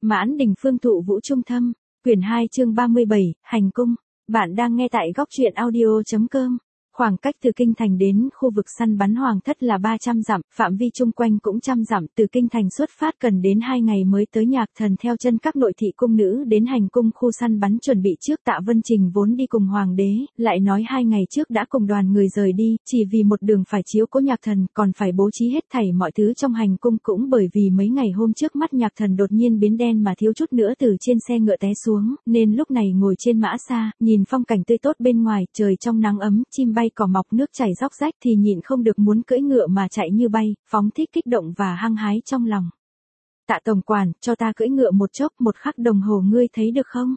Mãn Đình Phương Thụ Vũ Trung Thâm, quyển 2 chương 37, Hành Cung. Bạn đang nghe tại góc truyện audio.com. Khoảng cách từ kinh thành đến khu vực săn bắn hoàng thất là 300 dặm, phạm vi chung quanh cũng trăm dặm, từ kinh thành xuất phát cần đến 2 ngày mới tới. Nhạc Thần theo chân các nội thị cung nữ đến hành cung khu săn bắn chuẩn bị trước. Tạ Vân Trình vốn đi cùng hoàng đế, lại nói 2 ngày trước đã cùng đoàn người rời đi, chỉ vì một đường phải chiếu cố Nhạc Thần, còn phải bố trí hết thảy mọi thứ trong hành cung. Cũng bởi vì mấy ngày hôm trước mắt Nhạc Thần đột nhiên biến đen mà thiếu chút nữa từ trên xe ngựa té xuống, nên lúc này ngồi trên mã xa, nhìn phong cảnh tươi tốt bên ngoài, trời trong nắng ấm, chim bay cỏ mọc, nước chảy róc rách thì nhịn không được muốn cưỡi ngựa mà chạy như bay, phóng thích kích động và hăng hái trong lòng. Tạ tổng quản, cho ta cưỡi ngựa một chốc, một khắc đồng hồ, ngươi thấy được không?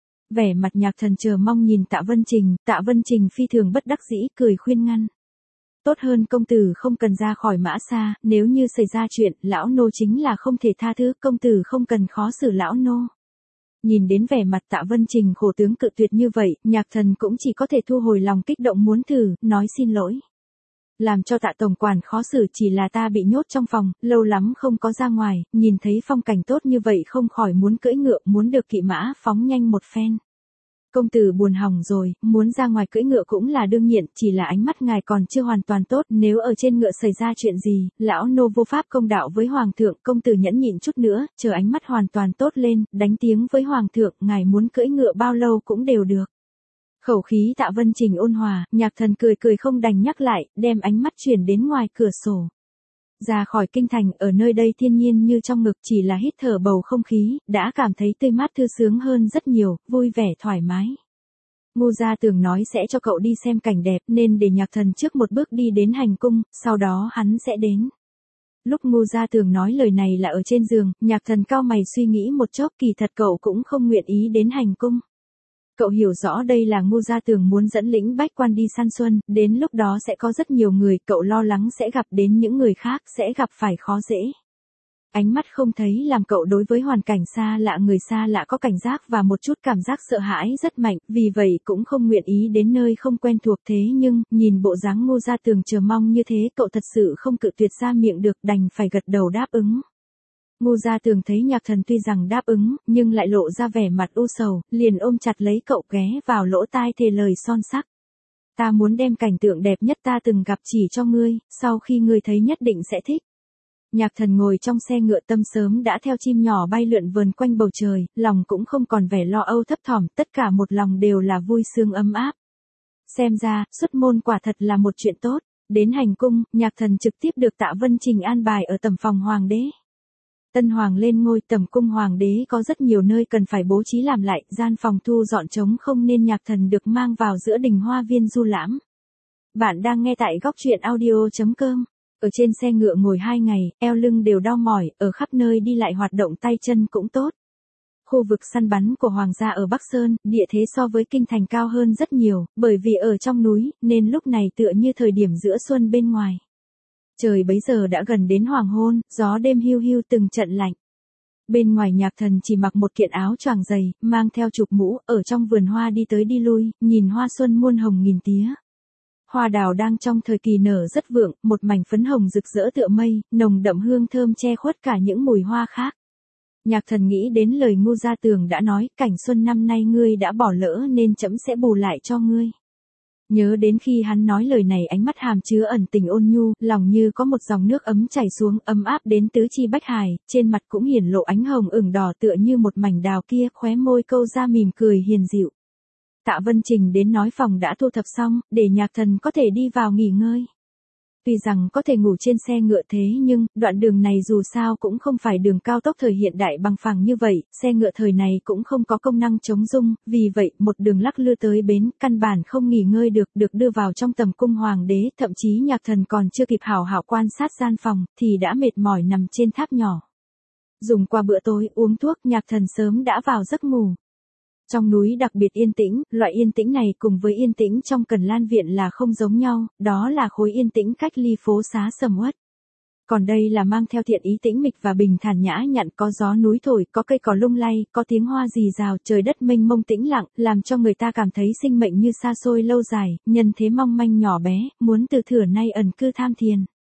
Vẻ mặt Nhạc Thần chờ mong nhìn Tạ Vân Trình phi thường bất đắc dĩ, cười khuyên ngăn. Tốt hơn công tử không cần ra khỏi mã xa, nếu như xảy ra chuyện, lão nô chính là không thể tha thứ, công tử không cần khó xử lão nô. Nhìn đến vẻ mặt Tạ Vân Trình khổ tướng cự tuyệt như vậy, Nhạc Thần cũng chỉ có thể thu hồi lòng kích động muốn thử, nói xin lỗi. Làm cho Tạ tổng quản khó xử chỉ là ta bị nhốt trong phòng, lâu lắm không có ra ngoài, nhìn thấy phong cảnh tốt như vậy không khỏi muốn cưỡi ngựa, muốn được kỵ mã phóng nhanh một phen. Công tử buồn hỏng rồi, muốn ra ngoài cưỡi ngựa cũng là đương nhiên, chỉ là ánh mắt ngài còn chưa hoàn toàn tốt, nếu ở trên ngựa xảy ra chuyện gì, lão nô vô pháp công đạo với hoàng thượng, công tử nhẫn nhịn chút nữa, chờ ánh mắt hoàn toàn tốt lên, đánh tiếng với hoàng thượng, ngài muốn cưỡi ngựa bao lâu cũng đều được. Khẩu khí Tạ Vân Trình ôn hòa, Nhạc Thần cười không đành nhắc lại, đem ánh mắt chuyển đến ngoài cửa sổ. Ra khỏi kinh thành, ở nơi đây thiên nhiên như trong ngực, chỉ là hít thở bầu không khí, đã cảm thấy tươi mát thư sướng hơn rất nhiều, vui vẻ thoải mái. Ngô Gia Tường nói sẽ cho cậu đi xem cảnh đẹp, nên để Nhạc Thần trước một bước đi đến hành cung, sau đó hắn sẽ đến. Lúc Ngô Gia Tường nói lời này là ở trên giường, Nhạc Thần cau mày suy nghĩ một chốc, kỳ thật cậu cũng không nguyện ý đến hành cung. Cậu hiểu rõ đây là Ngô Gia Tường muốn dẫn lĩnh bách quan đi săn xuân, đến lúc đó sẽ có rất nhiều người, cậu lo lắng sẽ gặp đến những người khác, sẽ gặp phải khó dễ. Ánh mắt không thấy làm cậu đối với hoàn cảnh xa lạ, người xa lạ có cảnh giác và một chút cảm giác sợ hãi rất mạnh, vì vậy cũng không nguyện ý đến nơi không quen thuộc. Thế nhưng, nhìn bộ dáng Ngô Gia Tường chờ mong như thế, cậu thật sự không cự tuyệt ra miệng được, đành phải gật đầu đáp ứng. Ngô Gia Tường thấy Nhạc Thần tuy rằng đáp ứng, nhưng lại lộ ra vẻ mặt u sầu, liền ôm chặt lấy cậu ghé vào lỗ tai thề lời son sắc. Ta muốn đem cảnh tượng đẹp nhất ta từng gặp chỉ cho ngươi, sau khi ngươi thấy nhất định sẽ thích. Nhạc Thần ngồi trong xe ngựa, tâm sớm đã theo chim nhỏ bay lượn vờn quanh bầu trời, lòng cũng không còn vẻ lo âu thấp thỏm, tất cả một lòng đều là vui sướng ấm áp. Xem ra, xuất môn quả thật là một chuyện tốt. Đến hành cung, Nhạc Thần trực tiếp được Tạ Vân Trình an bài ở tầm phòng hoàng đế. Tân hoàng lên ngôi, tầm cung hoàng đế có rất nhiều nơi cần phải bố trí làm lại, gian phòng thu dọn trống không nên Nhạc Thần được mang vào giữa đình hoa viên du lãm. Bạn đang nghe tại góc truyện audio.com. Ở trên xe ngựa ngồi 2 ngày, eo lưng đều đau mỏi, ở khắp nơi đi lại hoạt động tay chân cũng tốt. Khu vực săn bắn của hoàng gia ở Bắc Sơn, địa thế so với kinh thành cao hơn rất nhiều, bởi vì ở trong núi, nên lúc này tựa như thời điểm giữa xuân bên ngoài. Trời bấy giờ đã gần đến hoàng hôn, gió đêm hiu hiu từng trận lạnh. Bên ngoài Nhạc Thần chỉ mặc một kiện áo choàng dày, mang theo chụp mũ, ở trong vườn hoa đi tới đi lui, nhìn hoa xuân muôn hồng nghìn tía. Hoa đào đang trong thời kỳ nở rất vượng, một mảnh phấn hồng rực rỡ tựa mây, nồng đậm hương thơm che khuất cả những mùi hoa khác. Nhạc Thần nghĩ đến lời Ngô Gia Tường đã nói, cảnh xuân năm nay ngươi đã bỏ lỡ nên trẫm sẽ bù lại cho ngươi. Nhớ đến khi hắn nói lời này, ánh mắt hàm chứa ẩn tình ôn nhu, lòng như có một dòng nước ấm chảy xuống, ấm áp đến tứ chi bách hải, trên mặt cũng hiển lộ ánh hồng ửng đỏ tựa như một mảnh đào kia, khóe môi câu ra mỉm cười hiền dịu. Tạ Vân Trình đến nói phòng đã thu thập xong, để Nhạc Thần có thể đi vào nghỉ ngơi. Tuy rằng có thể ngủ trên xe ngựa, thế nhưng, đoạn đường này dù sao cũng không phải đường cao tốc thời hiện đại bằng phẳng như vậy, xe ngựa thời này cũng không có công năng chống rung, vì vậy, một đường lắc lư tới bến, căn bản không nghỉ ngơi được đưa vào trong tầm cung hoàng đế, thậm chí Nhạc Thần còn chưa kịp hảo hảo quan sát gian phòng, thì đã mệt mỏi nằm trên tháp nhỏ. Dùng qua bữa tối, uống thuốc, Nhạc Thần sớm đã vào giấc ngủ. Trong núi đặc biệt yên tĩnh, loại yên tĩnh này cùng với yên tĩnh trong Cần Lan Viện là không giống nhau, đó là khối yên tĩnh cách ly phố xá sầm uất. Còn đây là mang theo thiện ý tĩnh mịch và bình thản nhã nhặn, có gió núi thổi, có cây cỏ lung lay, có tiếng hoa rì rào, trời đất mênh mông tĩnh lặng, làm cho người ta cảm thấy sinh mệnh như xa xôi lâu dài, nhân thế mong manh nhỏ bé, muốn từ thửa nay ẩn cư tham thiền.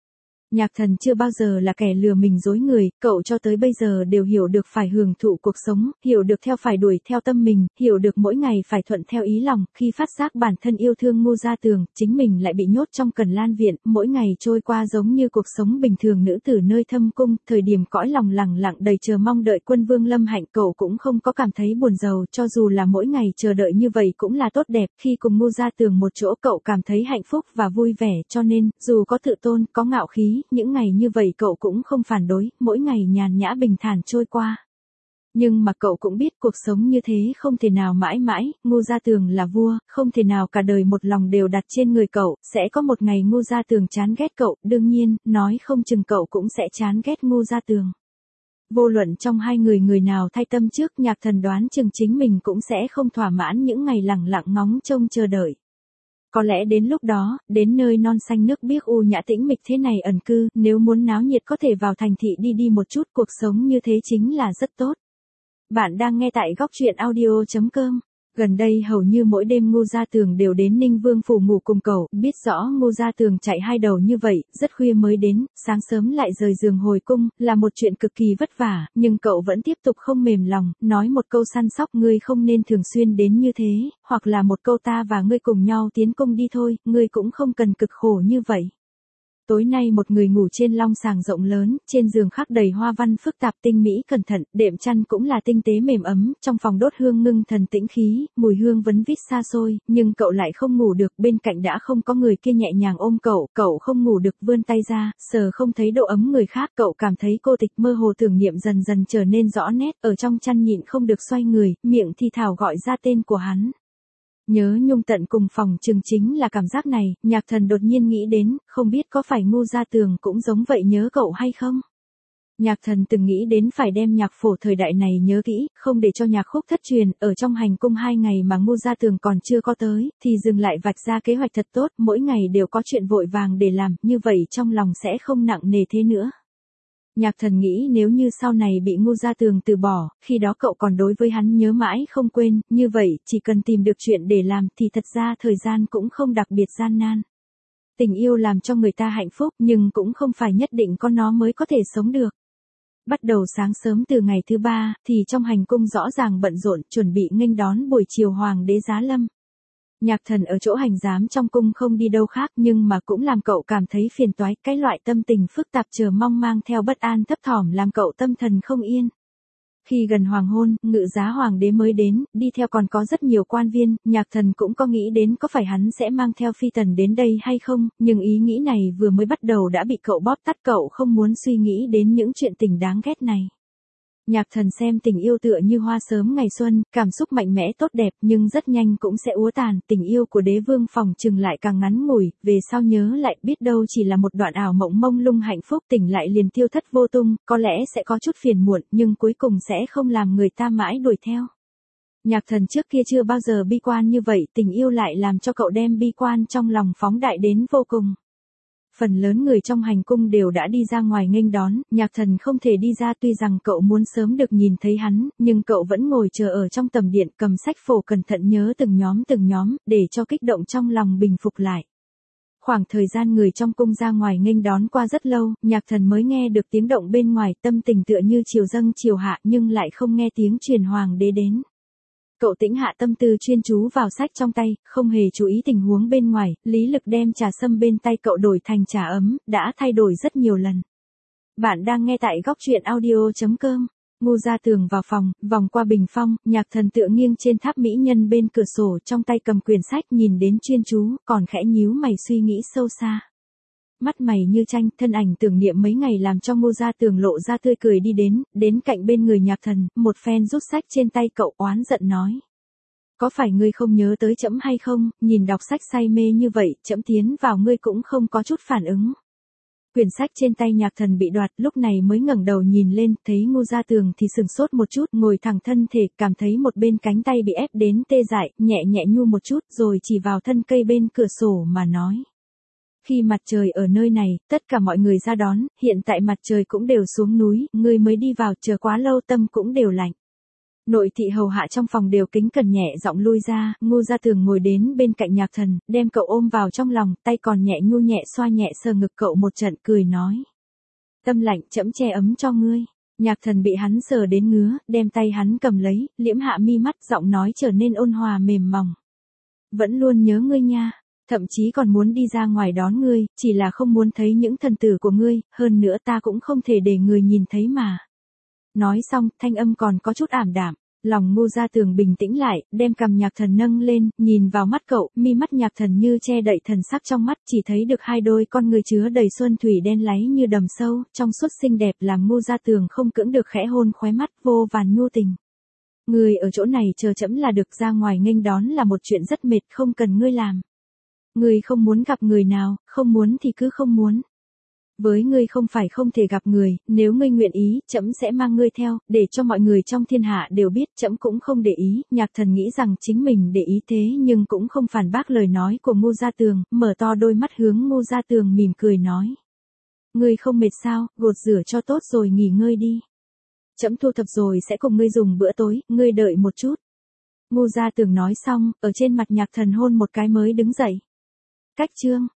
Nhạc Thần chưa bao giờ là kẻ lừa mình dối người, cậu cho tới bây giờ đều hiểu được phải hưởng thụ cuộc sống, hiểu được phải đuổi theo tâm mình, hiểu được mỗi ngày phải thuận theo ý lòng, khi phát giác bản thân yêu thương Ngô Gia Tường, chính mình lại bị nhốt trong Cần Lan viện, mỗi ngày trôi qua giống như cuộc sống bình thường nữ tử nơi thâm cung, thời điểm cõi lòng lẳng lặng đầy chờ mong đợi quân vương lâm hạnh, cậu cũng không có cảm thấy buồn rầu, cho dù là mỗi ngày chờ đợi như vậy cũng là tốt đẹp, khi cùng Ngô Gia Tường một chỗ cậu cảm thấy hạnh phúc và vui vẻ, cho nên, dù có tự tôn, có ngạo khí, những ngày như vậy cậu cũng không phản đối, mỗi ngày nhàn nhã bình thản trôi qua. Nhưng mà cậu cũng biết cuộc sống như thế không thể nào mãi mãi, Ngô Gia Tường là vua, không thể nào cả đời một lòng đều đặt trên người cậu, sẽ có một ngày Ngô Gia Tường chán ghét cậu, đương nhiên, nói không chừng cậu cũng sẽ chán ghét Ngô Gia Tường. Vô luận trong hai người người nào thay tâm trước, Nhạc Thần đoán chừng chính mình cũng sẽ không thỏa mãn những ngày lẳng lặng ngóng trông chờ đợi. Có lẽ đến lúc đó, đến nơi non xanh nước biếc u nhã tĩnh mịch thế này ẩn cư, nếu muốn náo nhiệt có thể vào thành thị đi một chút, cuộc sống như thế chính là rất tốt. Bạn đang nghe tại góc truyện audio.com. Gần đây hầu như mỗi đêm Ngô Gia Tường đều đến Ninh Vương phủ ngủ cùng cậu, biết rõ Ngô Gia Tường chạy hai đầu như vậy, rất khuya mới đến, sáng sớm lại rời giường hồi cung, là một chuyện cực kỳ vất vả, nhưng cậu vẫn tiếp tục không mềm lòng, nói một câu săn sóc ngươi không nên thường xuyên đến như thế, hoặc là một câu ta và ngươi cùng nhau tiến cung đi thôi, ngươi cũng không cần cực khổ như vậy. Tối nay một người ngủ trên long sàng rộng lớn, trên giường khắc đầy hoa văn phức tạp tinh mỹ cẩn thận, đệm chăn cũng là tinh tế mềm ấm, trong phòng đốt hương ngưng thần tĩnh khí, mùi hương vấn vít xa xôi, nhưng cậu lại không ngủ được, bên cạnh đã không có người kia nhẹ nhàng ôm cậu không ngủ được vươn tay ra, sờ không thấy độ ấm người khác, cậu cảm thấy cô tịch mơ hồ tưởng niệm dần dần trở nên rõ nét, ở trong chăn nhịn không được xoay người, miệng thì thào gọi ra tên của hắn. Nhớ nhung tận cùng phòng chừng chính là cảm giác này, Nhạc Thần đột nhiên nghĩ đến, không biết có phải Ngô Gia Tường cũng giống vậy nhớ cậu hay không? Nhạc Thần từng nghĩ đến phải đem nhạc phổ thời đại này nhớ kỹ, không để cho nhạc khúc thất truyền, ở trong hành cung 2 ngày mà Ngô Gia Tường còn chưa có tới, thì dừng lại vạch ra kế hoạch thật tốt, mỗi ngày đều có chuyện vội vàng để làm, như vậy trong lòng sẽ không nặng nề thế nữa. Nhạc Thần nghĩ nếu như sau này bị Ngô Gia Tường từ bỏ, khi đó cậu còn đối với hắn nhớ mãi không quên, như vậy, chỉ cần tìm được chuyện để làm thì thật ra thời gian cũng không đặc biệt gian nan. Tình yêu làm cho người ta hạnh phúc nhưng cũng không phải nhất định có nó mới có thể sống được. Bắt đầu sáng sớm từ ngày thứ 3, thì trong hành cung rõ ràng bận rộn, chuẩn bị nghênh đón buổi chiều Hoàng đế giá lâm. Nhạc Thần ở chỗ hành giám trong cung không đi đâu khác nhưng mà cũng làm cậu cảm thấy phiền toái, cái loại tâm tình phức tạp chờ mong mang theo bất an thấp thỏm làm cậu tâm thần không yên. Khi gần hoàng hôn, ngự giá hoàng đế mới đến, đi theo còn có rất nhiều quan viên, Nhạc Thần cũng có nghĩ đến có phải hắn sẽ mang theo phi tần đến đây hay không, nhưng ý nghĩ này vừa mới bắt đầu đã bị cậu bóp tắt, cậu không muốn suy nghĩ đến những chuyện tình đáng ghét này. Nhạc Thần xem tình yêu tựa như hoa sớm ngày xuân, cảm xúc mạnh mẽ tốt đẹp nhưng rất nhanh cũng sẽ úa tàn, tình yêu của đế vương phòng chừng lại càng ngắn ngủi, về sau nhớ lại biết đâu chỉ là một đoạn ảo mộng mông lung hạnh phúc, tỉnh lại liền tiêu thất vô tung, có lẽ sẽ có chút phiền muộn nhưng cuối cùng sẽ không làm người ta mãi đuổi theo. Nhạc Thần trước kia chưa bao giờ bi quan như vậy, tình yêu lại làm cho cậu đem bi quan trong lòng phóng đại đến vô cùng. Phần lớn người trong hành cung đều đã đi ra ngoài nghênh đón, Nhạc Thần không thể đi ra tuy rằng cậu muốn sớm được nhìn thấy hắn, nhưng cậu vẫn ngồi chờ ở trong tầm điện cầm sách phổ cẩn thận nhớ từng nhóm, để cho kích động trong lòng bình phục lại. Khoảng thời gian người trong cung ra ngoài nghênh đón qua rất lâu, Nhạc Thần mới nghe được tiếng động bên ngoài, tâm tình tựa như chiều dâng chiều hạ nhưng lại không nghe tiếng truyền hoàng đế đến. Cậu tĩnh hạ tâm tư chuyên chú vào sách trong tay, không hề chú ý tình huống bên ngoài, lý lực đem trà sâm bên tay cậu đổi thành trà ấm, đã thay đổi rất nhiều lần. Bạn đang nghe tại góc truyện audio.com. Ngô Gia Tường vào phòng, vòng qua bình phong, Nhạc Thần tựa nghiêng trên tháp mỹ nhân bên cửa sổ, trong tay cầm quyển sách nhìn đến chuyên chú, còn khẽ nhíu mày suy nghĩ sâu xa. Mắt mày như tranh, thân ảnh tưởng niệm mấy ngày làm cho Ngô Gia Tường lộ ra tươi cười đi đến cạnh bên người Nhạc Thần, một phen rút sách trên tay cậu oán giận nói. Có phải ngươi không nhớ tới trẫm hay không, nhìn đọc sách say mê như vậy, trẫm tiến vào ngươi cũng không có chút phản ứng. Quyển sách trên tay Nhạc Thần bị đoạt, lúc này mới ngẩng đầu nhìn lên, thấy Ngô Gia Tường thì sừng sốt một chút, ngồi thẳng thân thể, cảm thấy một bên cánh tay bị ép đến tê dại, nhẹ nhu một chút, rồi chỉ vào thân cây bên cửa sổ mà nói. Khi mặt trời ở nơi này, tất cả mọi người ra đón, hiện tại mặt trời cũng đều xuống núi, ngươi mới đi vào chờ quá lâu tâm cũng đều lạnh. Nội thị hầu hạ trong phòng đều kính cẩn nhẹ giọng lui ra, Ngô Gia Tường ngồi đến bên cạnh Nhạc Thần, đem cậu ôm vào trong lòng, tay còn nhẹ nhu nhẹ xoa nhẹ sờ ngực cậu một trận, cười nói. Tâm lạnh, trẫm che ấm cho ngươi. Nhạc Thần bị hắn sờ đến ngứa, đem tay hắn cầm lấy, liễm hạ mi mắt, giọng nói trở nên ôn hòa mềm mỏng. Vẫn luôn nhớ ngươi nha, thậm chí còn muốn đi ra ngoài đón ngươi, chỉ là không muốn thấy những thần tử của ngươi, hơn nữa ta cũng không thể để người nhìn thấy mà. Nói xong, thanh âm còn có chút ảm đạm. Lòng Ngô Gia Tường bình tĩnh lại, đem cằm Nhạc Thần nâng lên, nhìn vào mắt cậu, mi mắt Nhạc Thần như che đậy thần sắc trong mắt, chỉ thấy được hai đôi con người chứa đầy xuân thủy đen láy như đầm sâu, trong suốt xinh đẹp làm Ngô Gia Tường không cưỡng được khẽ hôn khóe mắt, vô vàn nhu tình. Người ở chỗ này chờ trẫm là được, ra ngoài nghênh đón là một chuyện rất mệt, không cần ngươi làm. Ngươi không muốn gặp người nào, không muốn thì cứ không muốn. Với ngươi không phải không thể gặp người, nếu ngươi nguyện ý, trẫm sẽ mang ngươi theo, để cho mọi người trong thiên hạ đều biết, trẫm cũng không để ý. Nhạc Thần nghĩ rằng chính mình để ý thế nhưng cũng không phản bác lời nói của Ngô Gia Tường, mở to đôi mắt hướng Ngô Gia Tường mỉm cười nói. Ngươi không mệt sao, gột rửa cho tốt rồi nghỉ ngơi đi. Trẫm thu thập rồi sẽ cùng ngươi dùng bữa tối, ngươi đợi một chút. Ngô Gia Tường nói xong, ở trên mặt Nhạc Thần hôn một cái mới đứng dậy. Cách chương.